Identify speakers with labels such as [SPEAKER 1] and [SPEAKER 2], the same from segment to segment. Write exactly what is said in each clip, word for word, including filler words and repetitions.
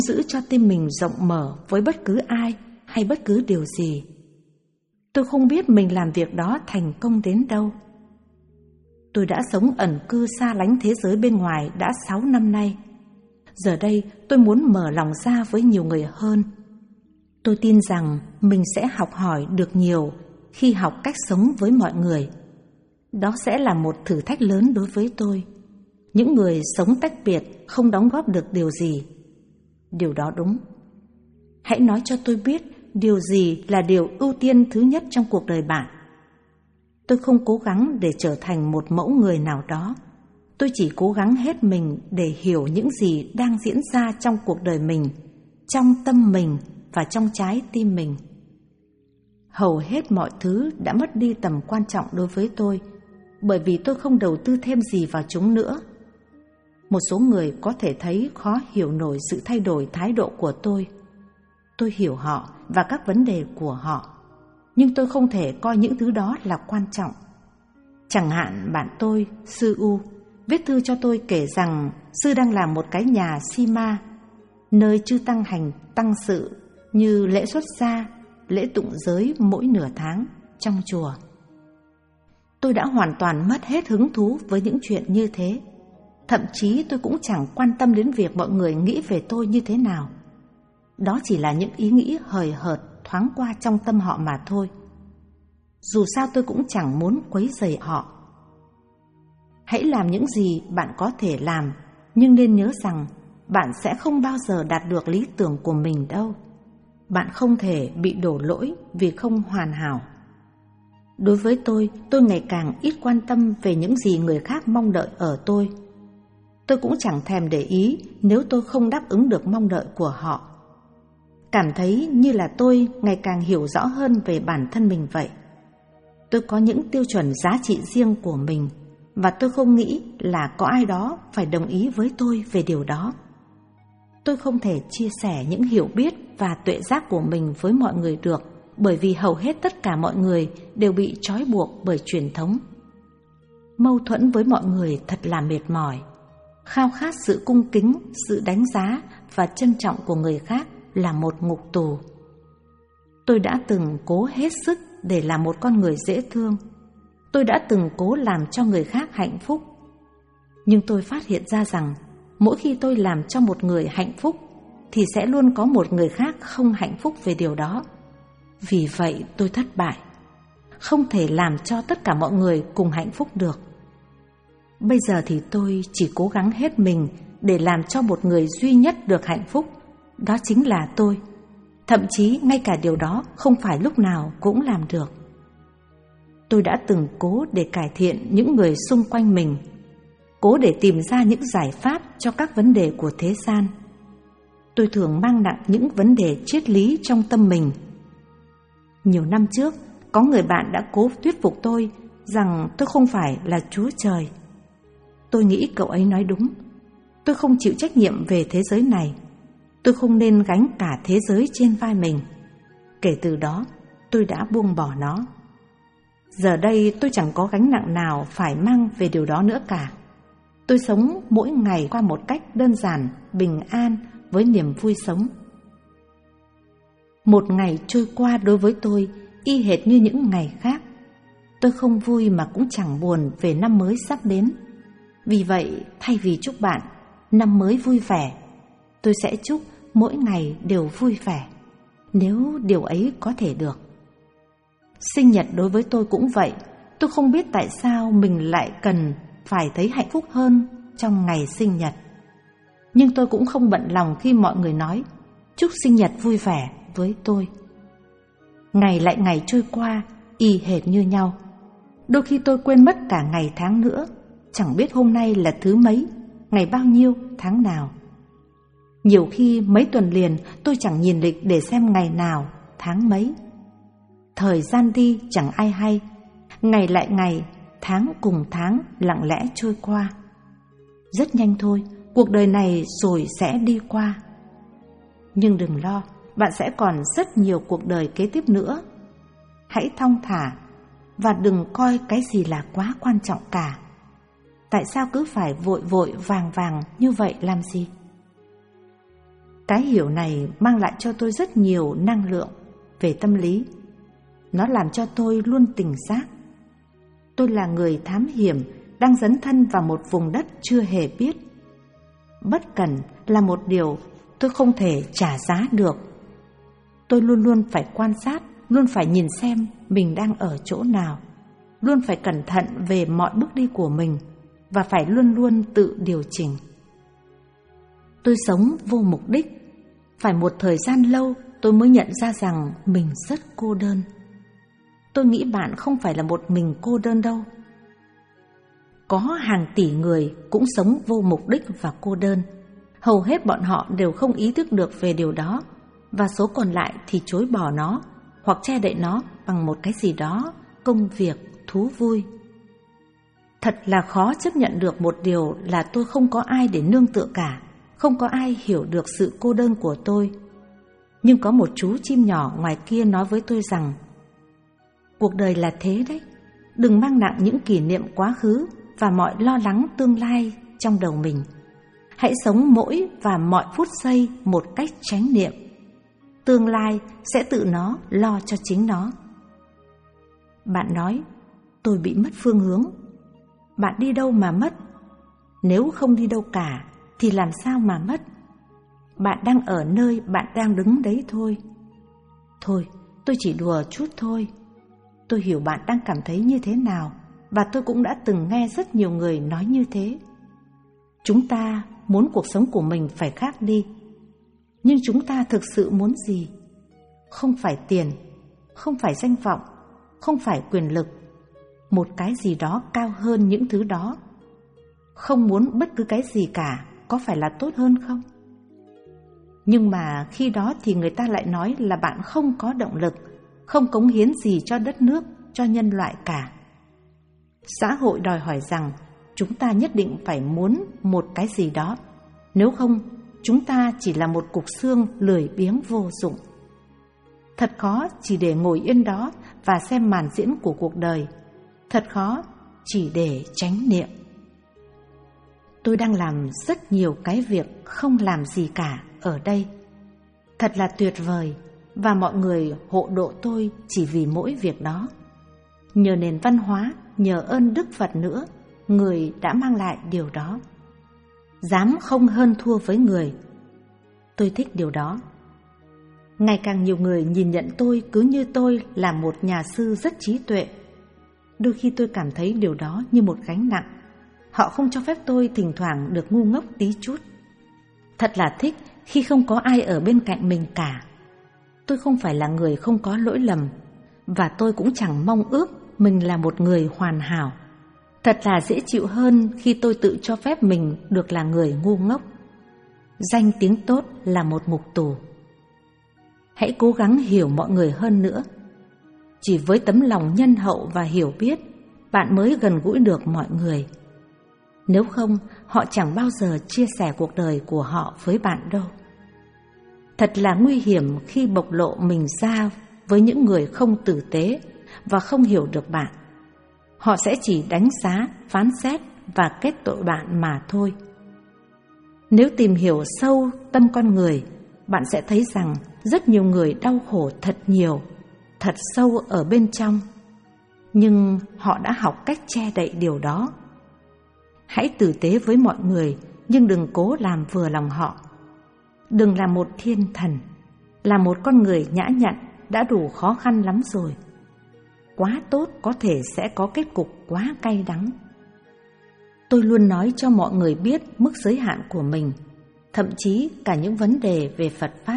[SPEAKER 1] giữ cho tim mình rộng mở với bất cứ ai hay bất cứ điều gì. Tôi không biết mình làm việc đó thành công đến đâu. Tôi đã sống ẩn cư xa lánh thế giới bên ngoài đã sáu năm nay. Giờ đây tôi muốn mở lòng ra với nhiều người hơn. Tôi tin rằng mình sẽ học hỏi được nhiều khi học cách sống với mọi người. Đó sẽ là một thử thách lớn đối với tôi. Những người sống tách biệt không đóng góp được điều gì. Điều đó đúng. Hãy nói cho tôi biết điều gì là điều ưu tiên thứ nhất trong cuộc đời bạn. Tôi không cố gắng để trở thành một mẫu người nào đó. Tôi chỉ cố gắng hết mình để hiểu những gì đang diễn ra trong cuộc đời mình, trong tâm mình và trong trái tim mình. Hầu hết mọi thứ đã mất đi tầm quan trọng đối với tôi, bởi vì tôi không đầu tư thêm gì vào chúng nữa. Một số người có thể thấy khó hiểu nổi sự thay đổi thái độ của tôi. Tôi hiểu họ và các vấn đề của họ, nhưng tôi không thể coi những thứ đó là quan trọng. Chẳng hạn bạn tôi, sư U, viết thư cho tôi kể rằng sư đang làm một cái nhà xi ma, nơi chư tăng hành tăng sự như lễ xuất gia, lễ tụng giới mỗi nửa tháng trong chùa. Tôi đã hoàn toàn mất hết hứng thú với những chuyện như thế. Thậm chí tôi cũng chẳng quan tâm đến việc mọi người nghĩ về tôi như thế nào. Đó chỉ là những ý nghĩ hời hợt thoáng qua trong tâm họ mà thôi. Dù sao tôi cũng chẳng muốn quấy rầy họ. Hãy làm những gì bạn có thể làm, nhưng nên nhớ rằng bạn sẽ không bao giờ đạt được lý tưởng của mình đâu. Bạn không thể bị đổ lỗi vì không hoàn hảo. Đối với tôi, tôi ngày càng ít quan tâm về những gì người khác mong đợi ở tôi. Tôi cũng chẳng thèm để ý nếu tôi không đáp ứng được mong đợi của họ. Cảm thấy như là tôi ngày càng hiểu rõ hơn về bản thân mình vậy. Tôi có những tiêu chuẩn giá trị riêng của mình, và tôi không nghĩ là có ai đó phải đồng ý với tôi về điều đó. Tôi không thể chia sẻ những hiểu biết và tuệ giác của mình với mọi người được, bởi vì hầu hết tất cả mọi người đều bị trói buộc bởi truyền thống. Mâu thuẫn với mọi người thật là mệt mỏi. Khao khát sự cung kính, sự đánh giá và trân trọng của người khác là một ngục tù. Tôi đã từng cố hết sức để làm một con người dễ thương. Tôi đã từng cố làm cho người khác hạnh phúc. Nhưng tôi phát hiện ra rằng mỗi khi tôi làm cho một người hạnh phúc thì sẽ luôn có một người khác không hạnh phúc về điều đó. Vì vậy tôi thất bại. Không thể làm cho tất cả mọi người cùng hạnh phúc được. Bây giờ thì tôi chỉ cố gắng hết mình để làm cho một người duy nhất được hạnh phúc. Đó chính là tôi. Thậm chí ngay cả điều đó không phải lúc nào cũng làm được. Tôi đã từng cố để cải thiện những người xung quanh mình, cố để tìm ra những giải pháp cho các vấn đề của thế gian. Tôi thường mang nặng những vấn đề triết lý trong tâm mình. Nhiều năm trước, có người bạn đã cố thuyết phục tôi rằng tôi không phải là Chúa Trời. Tôi nghĩ cậu ấy nói đúng. Tôi không chịu trách nhiệm về thế giới này. Tôi không nên gánh cả thế giới trên vai mình. Kể từ đó, tôi đã buông bỏ nó. Giờ đây tôi chẳng có gánh nặng nào phải mang về điều đó nữa cả. Tôi sống mỗi ngày qua một cách đơn giản, bình an, với niềm vui sống. Một ngày trôi qua đối với tôi y hệt như những ngày khác. Tôi không vui mà cũng chẳng buồn về năm mới sắp đến. Vì vậy, thay vì chúc bạn năm mới vui vẻ, tôi sẽ chúc mỗi ngày đều vui vẻ, nếu điều ấy có thể được. Sinh nhật đối với tôi cũng vậy. Tôi không biết tại sao mình lại cần phải thấy hạnh phúc hơn trong ngày sinh nhật. Nhưng tôi cũng không bận lòng khi mọi người nói chúc sinh nhật vui vẻ với tôi. Ngày lại ngày trôi qua y hệt như nhau. Đôi khi tôi quên mất cả ngày tháng nữa, chẳng biết hôm nay là thứ mấy, ngày bao nhiêu, tháng nào. Nhiều khi mấy tuần liền tôi chẳng nhìn lịch để xem ngày nào, tháng mấy. Thời gian đi chẳng ai hay, ngày lại ngày, tháng cùng tháng lặng lẽ trôi qua. Rất nhanh thôi, cuộc đời này rồi sẽ đi qua. Nhưng đừng lo, bạn sẽ còn rất nhiều cuộc đời kế tiếp nữa. Hãy thong thả và đừng coi cái gì là quá quan trọng cả. Tại sao cứ phải vội vội vàng vàng như vậy làm gì? Cái hiểu này mang lại cho tôi rất nhiều năng lượng về tâm lý. Nó làm cho tôi luôn tỉnh giác. Tôi là người thám hiểm đang dấn thân vào một vùng đất chưa hề biết. Bất cẩn là một điều tôi không thể trả giá được. Tôi luôn luôn phải quan sát, luôn phải nhìn xem mình đang ở chỗ nào, luôn phải cẩn thận về mọi bước đi của mình và phải luôn luôn tự điều chỉnh. Tôi sống vô mục đích. Phải một thời gian lâu tôi mới nhận ra rằng mình rất cô đơn. Tôi nghĩ bạn không phải là một mình cô đơn đâu. Có hàng tỷ người cũng sống vô mục đích và cô đơn. Hầu hết bọn họ đều không ý thức được về điều đó, và số còn lại thì chối bỏ nó hoặc che đậy nó bằng một cái gì đó, công việc, thú vui. Thật là khó chấp nhận được một điều là tôi không có ai để nương tựa cả, không có ai hiểu được sự cô đơn của tôi. Nhưng có một chú chim nhỏ ngoài kia nói với tôi rằng cuộc đời là thế đấy, đừng mang nặng những kỷ niệm quá khứ và mọi lo lắng tương lai trong đầu mình. Hãy sống mỗi và mọi phút giây một cách chánh niệm. Tương lai sẽ tự nó lo cho chính nó. Bạn nói, tôi bị mất phương hướng. Bạn đi đâu mà mất? Nếu không đi đâu cả thì làm sao mà mất? Bạn đang ở nơi bạn đang đứng đấy thôi. Thôi, tôi chỉ đùa chút thôi. Tôi hiểu bạn đang cảm thấy như thế nào, và tôi cũng đã từng nghe rất nhiều người nói như thế. Chúng ta muốn cuộc sống của mình phải khác đi. Nhưng chúng ta thực sự muốn gì? Không phải tiền, không phải danh vọng, không phải quyền lực. Một cái gì đó cao hơn những thứ đó. Không muốn bất cứ cái gì cả, có phải là tốt hơn không? Nhưng mà khi đó thì người ta lại nói là bạn không có động lực, không cống hiến gì cho đất nước, cho nhân loại cả. Xã hội đòi hỏi rằng chúng ta nhất định phải muốn một cái gì đó. Nếu không, chúng ta chỉ là một cục xương lười biếng vô dụng. Thật khó chỉ để ngồi yên đó và xem màn diễn của cuộc đời. Thật khó chỉ để chánh niệm. Tôi đang làm rất nhiều cái việc không làm gì cả ở đây. Thật là tuyệt vời, và mọi người hộ độ tôi chỉ vì mỗi việc đó. Nhờ nền văn hóa, nhờ ơn Đức Phật nữa, người đã mang lại điều đó. Dám không hơn thua với người. Tôi thích điều đó. Ngày càng nhiều người nhìn nhận tôi cứ như tôi là một nhà sư rất trí tuệ. Đôi khi tôi cảm thấy điều đó như một gánh nặng. Họ không cho phép tôi thỉnh thoảng được ngu ngốc tí chút. Thật là thích khi không có ai ở bên cạnh mình cả. Tôi không phải là người không có lỗi lầm, và tôi cũng chẳng mong ước mình là một người hoàn hảo. Thật là dễ chịu hơn khi tôi tự cho phép mình được là người ngu ngốc. Danh tiếng tốt là một ngục tù. Hãy cố gắng hiểu mọi người hơn nữa. Chỉ với tấm lòng nhân hậu và hiểu biết, bạn mới gần gũi được mọi người. Nếu không, họ chẳng bao giờ chia sẻ cuộc đời của họ với bạn đâu. Thật là nguy hiểm khi bộc lộ mình ra với những người không tử tế và không hiểu được bạn. Họ sẽ chỉ đánh giá, phán xét và kết tội bạn mà thôi. Nếu tìm hiểu sâu tâm con người, bạn sẽ thấy rằng rất nhiều người đau khổ thật nhiều, thật sâu ở bên trong. Nhưng họ đã học cách che đậy điều đó. Hãy tử tế với mọi người, nhưng đừng cố làm vừa lòng họ. Đừng là một thiên thần, là một con người nhã nhặn đã đủ khó khăn lắm rồi. Quá tốt có thể sẽ có kết cục quá cay đắng. Tôi luôn nói cho mọi người biết mức giới hạn của mình, thậm chí cả những vấn đề về Phật Pháp.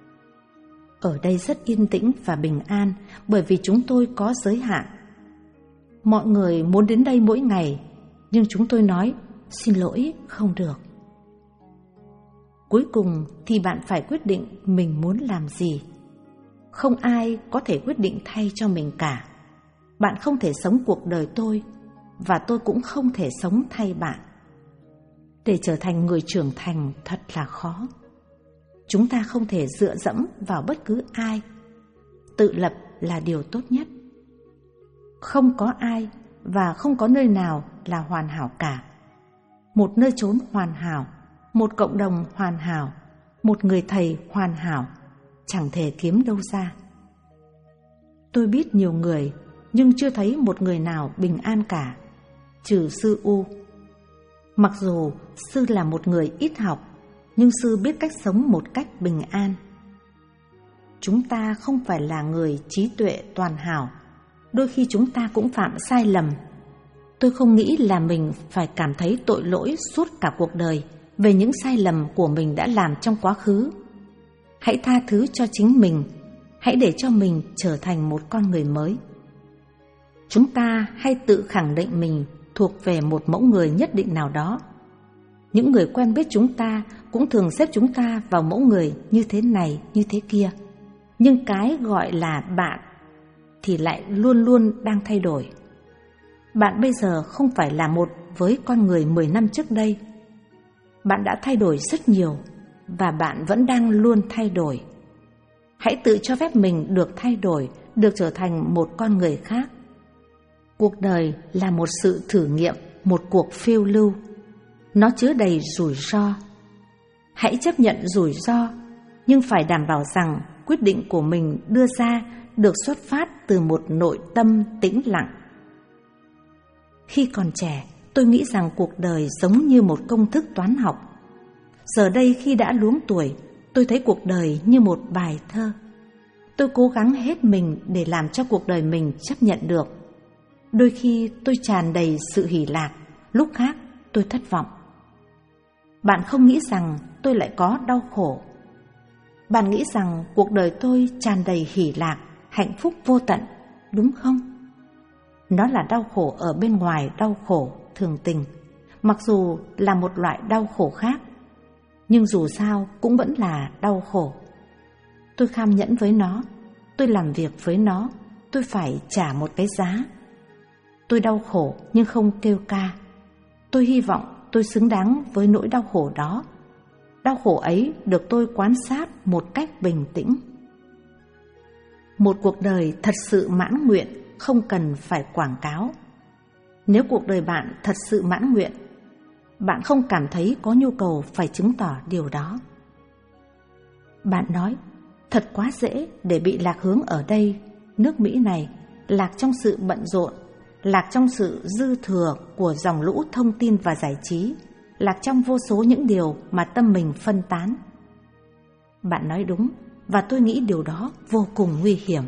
[SPEAKER 1] Ở đây rất yên tĩnh và bình an bởi vì chúng tôi có giới hạn. Mọi người muốn đến đây mỗi ngày, nhưng chúng tôi nói xin lỗi không được. Cuối cùng thì bạn phải quyết định mình muốn làm gì. Không ai có thể quyết định thay cho mình cả. Bạn không thể sống cuộc đời tôi, và tôi cũng không thể sống thay bạn. Để trở thành người trưởng thành thật là khó. Chúng ta không thể dựa dẫm vào bất cứ ai. Tự lập là điều tốt nhất. Không có ai và không có nơi nào là hoàn hảo cả. Một nơi chốn hoàn hảo, một cộng đồng hoàn hảo, Một người thầy hoàn hảo chẳng thể kiếm đâu ra. Tôi biết nhiều người, nhưng chưa thấy một người nào bình an cả, trừ sư U. Mặc dù sư là một người ít học, nhưng sư biết cách sống một cách bình an. Chúng ta không phải là người trí tuệ toàn hảo, đôi khi chúng ta cũng phạm sai lầm. Tôi không nghĩ là mình phải cảm thấy tội lỗi suốt cả cuộc đời về những sai lầm của mình đã làm trong quá khứ. Hãy tha thứ cho chính mình, hãy để cho mình trở thành một con người mới. Chúng ta hay tự khẳng định mình thuộc về một mẫu người nhất định nào đó. Những người quen biết chúng ta cũng thường xếp chúng ta vào mẫu người như thế này, như thế kia. Nhưng cái gọi là bạn thì lại luôn luôn đang thay đổi. Bạn bây giờ không phải là một với con người mười năm trước đây. Bạn đã thay đổi rất nhiều và bạn vẫn đang luôn thay đổi. Hãy tự cho phép mình được thay đổi, được trở thành một con người khác. Cuộc đời là một sự thử nghiệm, một cuộc phiêu lưu. Nó chứa đầy rủi ro. Hãy chấp nhận rủi ro, nhưng phải đảm bảo rằng quyết định của mình đưa ra được xuất phát từ một nội tâm tĩnh lặng. Khi còn trẻ, tôi nghĩ rằng cuộc đời giống như một công thức toán học. Giờ đây khi đã luống tuổi, tôi thấy cuộc đời như một bài thơ. Tôi cố gắng hết mình để làm cho cuộc đời mình chấp nhận được. Đôi khi tôi tràn đầy sự hỉ lạc, lúc khác tôi thất vọng. Bạn không nghĩ rằng tôi lại có đau khổ. Bạn nghĩ rằng cuộc đời tôi tràn đầy hỉ lạc, hạnh phúc vô tận, đúng không? Nó là đau khổ ở bên ngoài đau khổ thường tình, mặc dù là một loại đau khổ khác, nhưng dù sao cũng vẫn là đau khổ. Tôi kham nhẫn với nó, tôi làm việc với nó, tôi phải trả một cái giá. Tôi đau khổ nhưng không kêu ca. Tôi hy vọng tôi xứng đáng với nỗi đau khổ đó. Đau khổ ấy được tôi quan sát một cách bình tĩnh. Một cuộc đời thật sự mãn nguyện không cần phải quảng cáo. Nếu cuộc đời bạn thật sự mãn nguyện, bạn không cảm thấy có nhu cầu phải chứng tỏ điều đó. Bạn nói, thật quá dễ để bị lạc hướng ở đây, nước Mỹ này, lạc trong sự bận rộn, lạc trong sự dư thừa của dòng lũ thông tin và giải trí, lạc trong vô số những điều mà tâm mình phân tán. Bạn nói đúng, và tôi nghĩ điều đó vô cùng nguy hiểm.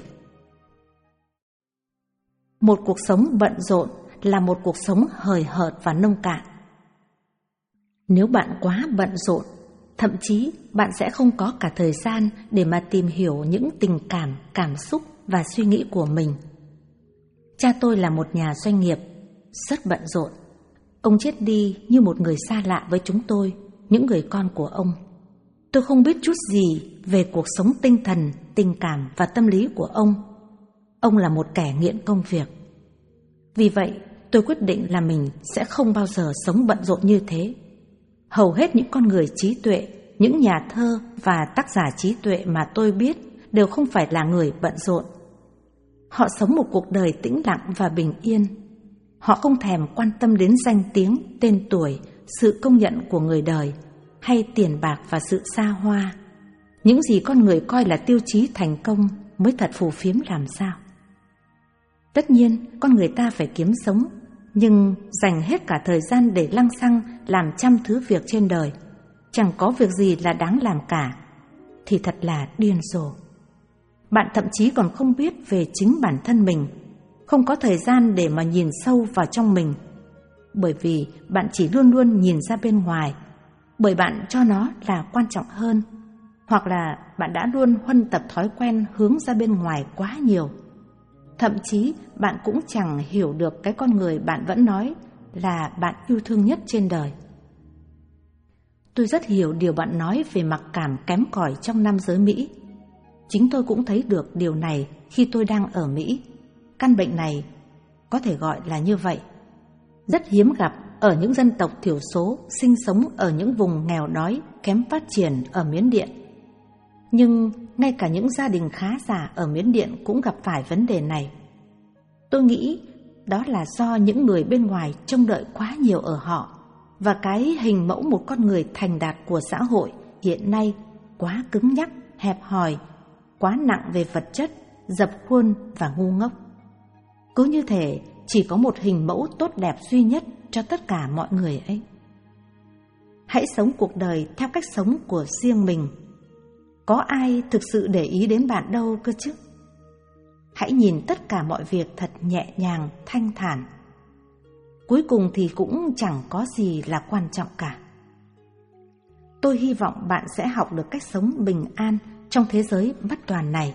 [SPEAKER 1] Một cuộc sống bận rộn là một cuộc sống hời hợt và nông cạn. Nếu bạn quá bận rộn, thậm chí bạn sẽ không có cả thời gian để mà tìm hiểu những tình cảm, cảm xúc và suy nghĩ của mình. Cha tôi là một nhà doanh nghiệp, rất bận rộn. Ông chết đi như một người xa lạ với chúng tôi, những người con của ông. Tôi không biết chút gì về cuộc sống tinh thần, tình cảm và tâm lý của ông. Ông là một kẻ nghiện công việc. Vì vậy, tôi quyết định là mình sẽ không bao giờ sống bận rộn như thế. Hầu hết những con người trí tuệ, những nhà thơ và tác giả trí tuệ mà tôi biết đều không phải là người bận rộn. Họ sống một cuộc đời tĩnh lặng và bình yên. Họ không thèm quan tâm đến danh tiếng, tên tuổi, sự công nhận của người đời, hay tiền bạc và sự xa hoa. Những gì con người coi là tiêu chí thành công mới thật phù phiếm làm sao. Tất nhiên, con người ta phải kiếm sống, nhưng dành hết cả thời gian để lăng xăng làm trăm thứ việc trên đời, chẳng có việc gì là đáng làm cả, thì thật là điên rồ. Bạn thậm chí còn không biết về chính bản thân mình, không có thời gian để mà nhìn sâu vào trong mình, bởi vì bạn chỉ luôn luôn nhìn ra bên ngoài, bởi bạn cho nó là quan trọng hơn, hoặc là bạn đã luôn huân tập thói quen hướng ra bên ngoài quá nhiều. Thậm chí bạn cũng chẳng hiểu được cái con người bạn vẫn nói là bạn yêu thương nhất trên đời. Tôi rất hiểu điều bạn nói về mặc cảm kém cỏi trong nam giới Mỹ. Chính tôi cũng thấy được điều này khi tôi đang ở Mỹ. Căn bệnh này có thể gọi là như vậy. Rất hiếm gặp ở những dân tộc thiểu số sinh sống ở những vùng nghèo đói, kém phát triển ở Miến Điện. Nhưng ngay cả những gia đình khá giả ở Miến Điện cũng gặp phải vấn đề này. Tôi nghĩ đó là do những người bên ngoài trông đợi quá nhiều ở họ, và cái hình mẫu một con người thành đạt của xã hội hiện nay quá cứng nhắc, hẹp hòi, quá nặng về vật chất, dập khuôn và ngu ngốc. Cứ như thể chỉ có một hình mẫu tốt đẹp duy nhất cho tất cả mọi người ấy. Hãy sống cuộc đời theo cách sống của riêng mình. Có ai thực sự để ý đến bạn đâu cơ chứ? Hãy nhìn tất cả mọi việc thật nhẹ nhàng, thanh thản. Cuối cùng thì cũng chẳng có gì là quan trọng cả. Tôi hy vọng bạn sẽ học được cách sống bình an trong thế giới bất toàn này.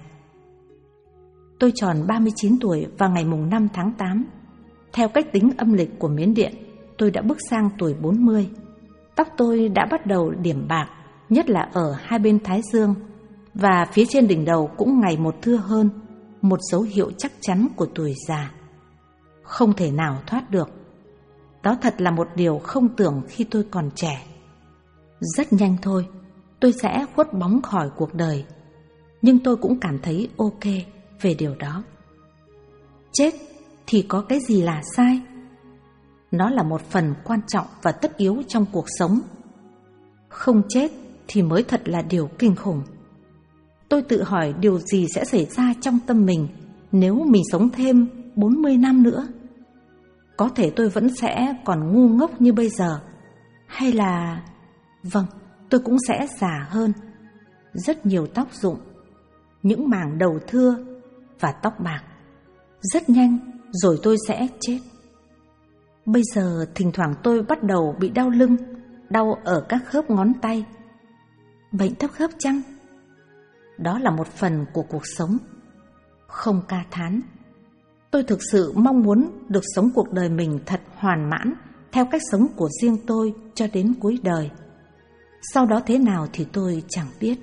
[SPEAKER 1] Tôi tròn ba mươi chín tuổi vào ngày mùng năm tháng tám. Theo cách tính âm lịch của Miến Điện, tôi đã bước sang tuổi bốn mươi. Tóc tôi đã bắt đầu điểm bạc, nhất là ở hai bên thái dương, và phía trên đỉnh đầu cũng ngày một thưa hơn, một dấu hiệu chắc chắn của tuổi già. Không thể nào thoát được. Đó thật là một điều không tưởng khi tôi còn trẻ. Rất nhanh thôi, tôi sẽ khuất bóng khỏi cuộc đời, nhưng tôi cũng cảm thấy ok về điều đó. Chết thì có cái gì là sai? Nó là một phần quan trọng và tất yếu trong cuộc sống. Không chết thì mới thật là điều kinh khủng. Tôi tự hỏi điều gì sẽ xảy ra trong tâm mình nếu mình sống thêm bốn mươi năm nữa. Có thể tôi vẫn sẽ còn ngu ngốc như bây giờ, hay là... Vâng, tôi cũng sẽ già hơn. Rất nhiều tóc rụng, những mảng đầu thưa và tóc bạc. Rất nhanh rồi tôi sẽ chết. Bây giờ thỉnh thoảng tôi bắt đầu bị đau lưng, đau ở các khớp ngón tay. Bệnh thấp khớp chăng? Đó là một phần của cuộc sống. Không ca thán. Tôi thực sự mong muốn được sống cuộc đời mình thật hoàn mãn theo cách sống của riêng tôi cho đến cuối đời. Sau đó thế nào thì tôi chẳng biết.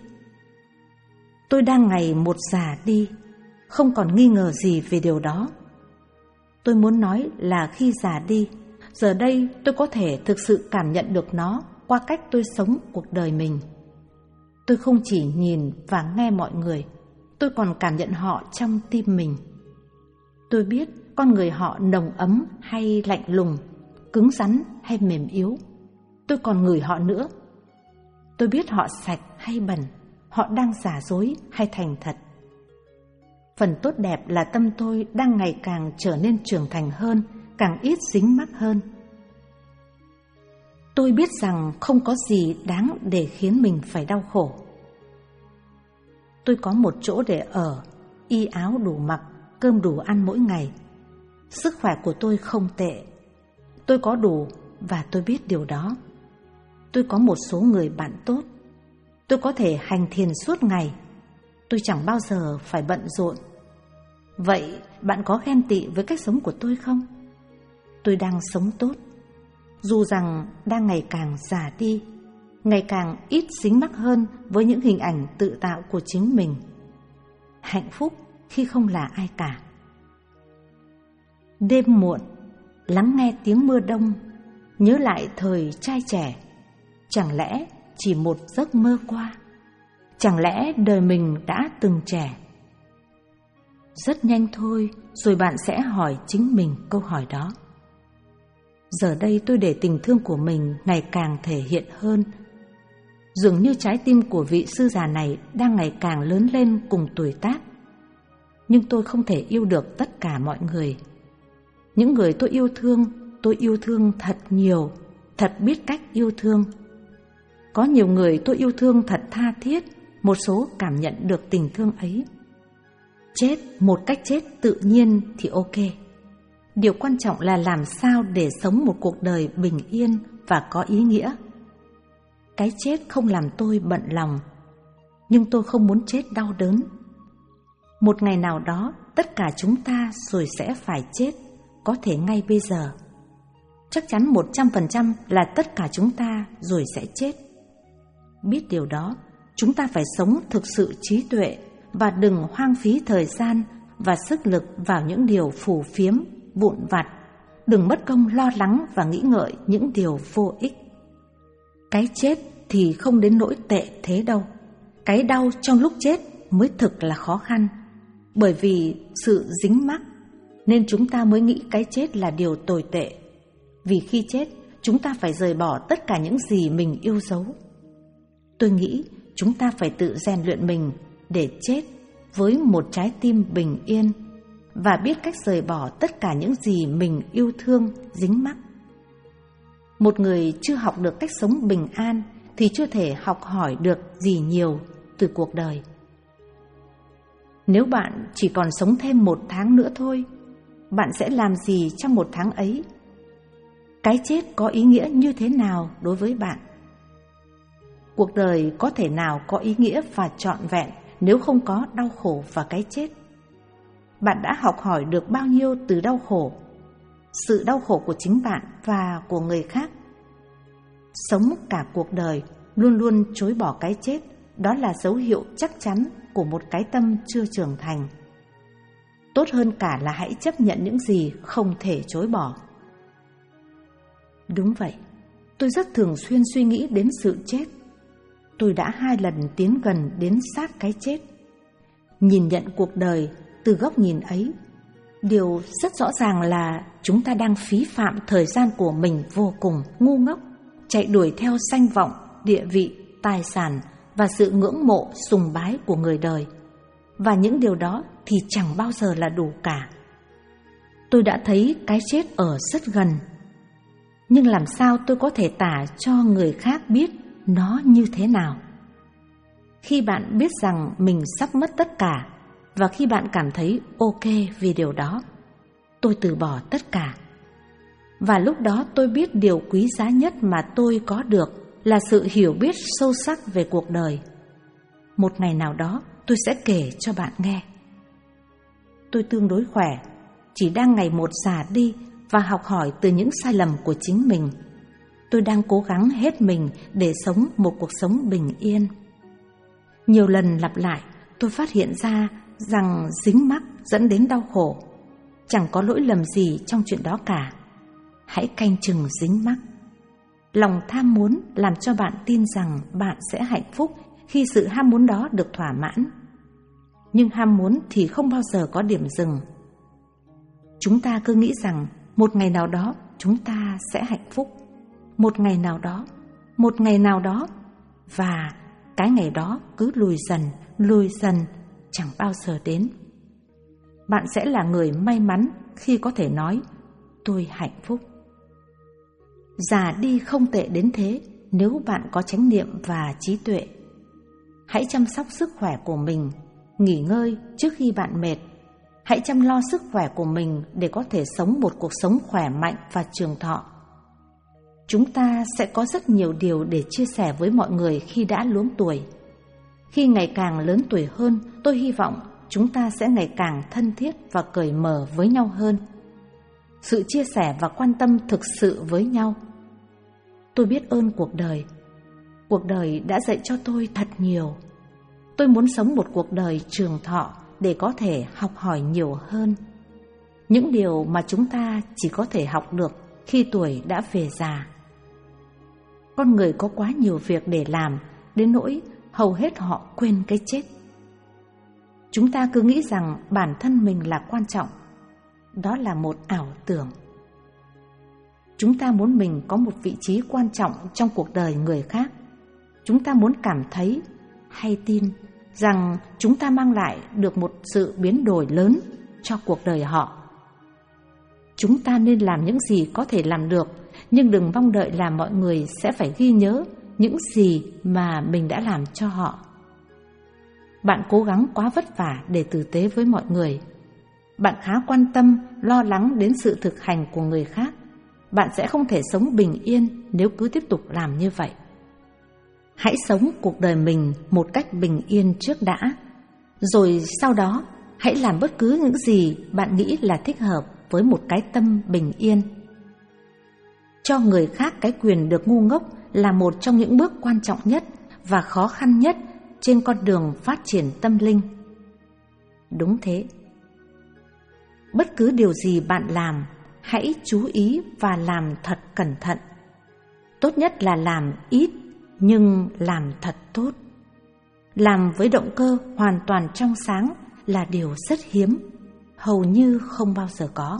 [SPEAKER 1] Tôi đang ngày một già đi, không còn nghi ngờ gì về điều đó. Tôi muốn nói là khi già đi, giờ đây tôi có thể thực sự cảm nhận được nó qua cách tôi sống cuộc đời mình. Tôi không chỉ nhìn và nghe mọi người, tôi còn cảm nhận họ trong tim mình. Tôi biết con người họ nồng ấm hay lạnh lùng, cứng rắn hay mềm yếu. Tôi còn ngửi họ nữa. Tôi biết họ sạch hay bẩn, họ đang giả dối hay thành thật. Phần tốt đẹp là tâm tôi đang ngày càng trở nên trưởng thành hơn, càng ít dính mắc hơn. Tôi biết rằng không có gì đáng để khiến mình phải đau khổ. Tôi có một chỗ để ở, y áo đủ mặc, cơm đủ ăn mỗi ngày. Sức khỏe của tôi không tệ. Tôi có đủ và tôi biết điều đó. Tôi có một số người bạn tốt. Tôi có thể hành thiền suốt ngày. Tôi chẳng bao giờ phải bận rộn. Vậy bạn có ghen tị với cách sống của tôi không? Tôi đang sống tốt, dù rằng đang ngày càng già đi, ngày càng ít dính mắc hơn với những hình ảnh tự tạo của chính mình. Hạnh phúc khi không là ai cả. Đêm muộn, lắng nghe tiếng mưa đông, nhớ lại thời trai trẻ. Chẳng lẽ chỉ một giấc mơ qua? Chẳng lẽ đời mình đã từng trẻ? Rất nhanh thôi, rồi bạn sẽ hỏi chính mình câu hỏi đó. Giờ đây tôi để tình thương của mình ngày càng thể hiện hơn. Dường như trái tim của vị sư già này đang ngày càng lớn lên cùng tuổi tác. Nhưng tôi không thể yêu được tất cả mọi người. Những người tôi yêu thương, tôi yêu thương thật nhiều, thật biết cách yêu thương. Có nhiều người tôi yêu thương thật tha thiết, một số cảm nhận được tình thương ấy. Chết một cách chết tự nhiên thì ok. Điều quan trọng là làm sao để sống một cuộc đời bình yên và có ý nghĩa. Cái chết không làm tôi bận lòng, nhưng tôi không muốn chết đau đớn. Một ngày nào đó, tất cả chúng ta rồi sẽ phải chết, có thể ngay bây giờ. Chắc chắn một trăm phần trăm là tất cả chúng ta rồi sẽ chết. Biết điều đó, chúng ta phải sống thực sự trí tuệ và đừng hoang phí thời gian và sức lực vào những điều phù phiếm, vụn vặt. Đừng mất công lo lắng và nghĩ ngợi những điều vô ích. Cái chết thì không đến nỗi tệ thế đâu. Cái đau trong lúc chết mới thực là khó khăn. Bởi vì sự dính mắc nên chúng ta mới nghĩ cái chết là điều tồi tệ. Vì khi chết, chúng ta phải rời bỏ tất cả những gì mình yêu dấu. Tôi nghĩ chúng ta phải tự rèn luyện mình để chết với một trái tim bình yên và biết cách rời bỏ tất cả những gì mình yêu thương, dính mắc. Một người chưa học được cách sống bình an thì chưa thể học hỏi được gì nhiều từ cuộc đời. Nếu bạn chỉ còn sống thêm một tháng nữa thôi, bạn sẽ làm gì trong một tháng ấy? Cái chết có ý nghĩa như thế nào đối với bạn? Cuộc đời có thể nào có ý nghĩa và trọn vẹn nếu không có đau khổ và cái chết? Bạn đã học hỏi được bao nhiêu từ đau khổ, sự đau khổ của chính bạn và của người khác? Sống cả cuộc đời luôn luôn chối bỏ cái chết, đó là dấu hiệu chắc chắn của một cái tâm chưa trưởng thành. Tốt hơn cả là hãy chấp nhận những gì không thể chối bỏ. Đúng vậy, tôi rất thường xuyên suy nghĩ đến sự chết. Tôi đã hai lần tiến gần đến sát cái chết. Nhìn nhận cuộc đời từ góc nhìn ấy, điều rất rõ ràng là chúng ta đang phí phạm thời gian của mình vô cùng ngu ngốc, chạy đuổi theo danh vọng, địa vị, tài sản và sự ngưỡng mộ, sùng bái của người đời. Và những điều đó thì chẳng bao giờ là đủ cả. Tôi đã thấy cái chết ở rất gần, nhưng làm sao tôi có thể tả cho người khác biết nó như thế nào? Khi bạn biết rằng mình sắp mất tất cả, và khi bạn cảm thấy ok vì điều đó, tôi từ bỏ tất cả. Và lúc đó tôi biết điều quý giá nhất mà tôi có được là sự hiểu biết sâu sắc về cuộc đời. Một ngày nào đó tôi sẽ kể cho bạn nghe. Tôi tương đối khỏe, chỉ đang ngày một già đi và học hỏi từ những sai lầm của chính mình. Tôi đang cố gắng hết mình để sống một cuộc sống bình yên. Nhiều lần lặp lại, tôi phát hiện ra rằng dính mắc dẫn đến đau khổ. Chẳng có lỗi lầm gì trong chuyện đó cả. Hãy canh chừng dính mắc. Lòng tham muốn làm cho bạn tin rằng bạn sẽ hạnh phúc khi sự ham muốn đó được thỏa mãn. Nhưng ham muốn thì không bao giờ có điểm dừng. Chúng ta cứ nghĩ rằng một ngày nào đó chúng ta sẽ hạnh phúc. Một ngày nào đó, một ngày nào đó. Và cái ngày đó cứ lùi dần, lùi dần, chẳng bao giờ đến. Bạn sẽ là người may mắn khi có thể nói tôi hạnh phúc. Già đi không tệ đến thế nếu bạn có chánh niệm và trí tuệ. Hãy chăm sóc sức khỏe của mình, nghỉ ngơi trước khi bạn mệt. Hãy chăm lo sức khỏe của mình để có thể sống một cuộc sống khỏe mạnh và trường thọ. Chúng ta sẽ có rất nhiều điều để chia sẻ với mọi người khi đã luống tuổi. Khi ngày càng lớn tuổi hơn, tôi hy vọng chúng ta sẽ ngày càng thân thiết và cởi mở với nhau hơn. Sự chia sẻ và quan tâm thực sự với nhau. Tôi biết ơn cuộc đời. Cuộc đời đã dạy cho tôi thật nhiều. Tôi muốn sống một cuộc đời trường thọ để có thể học hỏi nhiều hơn. Những điều mà chúng ta chỉ có thể học được khi tuổi đã về già. Con người có quá nhiều việc để làm, đến nỗi hầu hết họ quên cái chết. Chúng ta cứ nghĩ rằng bản thân mình là quan trọng. Đó là một ảo tưởng. Chúng ta muốn mình có một vị trí quan trọng trong cuộc đời người khác. Chúng ta muốn cảm thấy hay tin rằng chúng ta mang lại được một sự biến đổi lớn cho cuộc đời họ. Chúng ta nên làm những gì có thể làm được, nhưng đừng mong đợi là mọi người sẽ phải ghi nhớ những gì mà mình đã làm cho họ. Bạn cố gắng quá vất vả để tử tế với mọi người. Bạn khá quan tâm, lo lắng đến sự thực hành của người khác. Bạn sẽ không thể sống bình yên nếu cứ tiếp tục làm như vậy. Hãy sống cuộc đời mình một cách bình yên trước đã. Rồi sau đó, hãy làm bất cứ những gì bạn nghĩ là thích hợp với một cái tâm bình yên. Cho người khác cái quyền được ngu ngốc là một trong những bước quan trọng nhất và khó khăn nhất trên con đường phát triển tâm linh. Đúng thế. Bất cứ điều gì bạn làm, hãy chú ý và làm thật cẩn thận. Tốt nhất là làm ít nhưng làm thật tốt. Làm với động cơ hoàn toàn trong sáng là điều rất hiếm, hầu như không bao giờ có.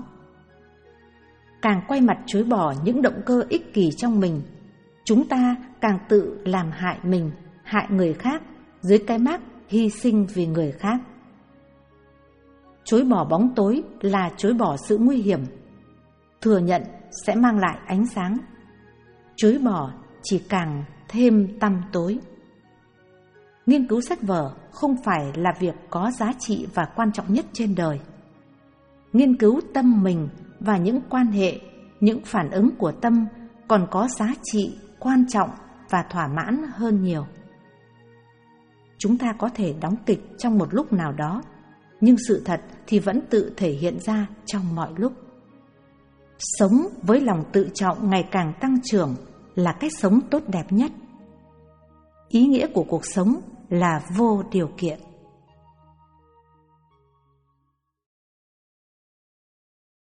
[SPEAKER 1] Càng quay mặt chối bỏ những động cơ ích kỷ trong mình, chúng ta càng tự làm hại mình hại người khác dưới cái mác hy sinh vì người khác. Chối bỏ bóng tối là chối bỏ sự nguy hiểm. Thừa nhận sẽ mang lại ánh sáng. Chối bỏ chỉ càng thêm tăm tối. Nghiên cứu sách vở không phải là việc có giá trị và quan trọng nhất trên đời. Nghiên cứu tâm mình và những quan hệ, những phản ứng của tâm còn có giá trị, quan trọng và thỏa mãn hơn nhiều. Chúng ta có thể đóng kịch trong một lúc nào đó, nhưng sự thật thì vẫn tự thể hiện ra trong mọi lúc. Sống với lòng tự trọng ngày càng tăng trưởng là cách sống tốt đẹp nhất. Ý nghĩa của cuộc sống là vô điều kiện.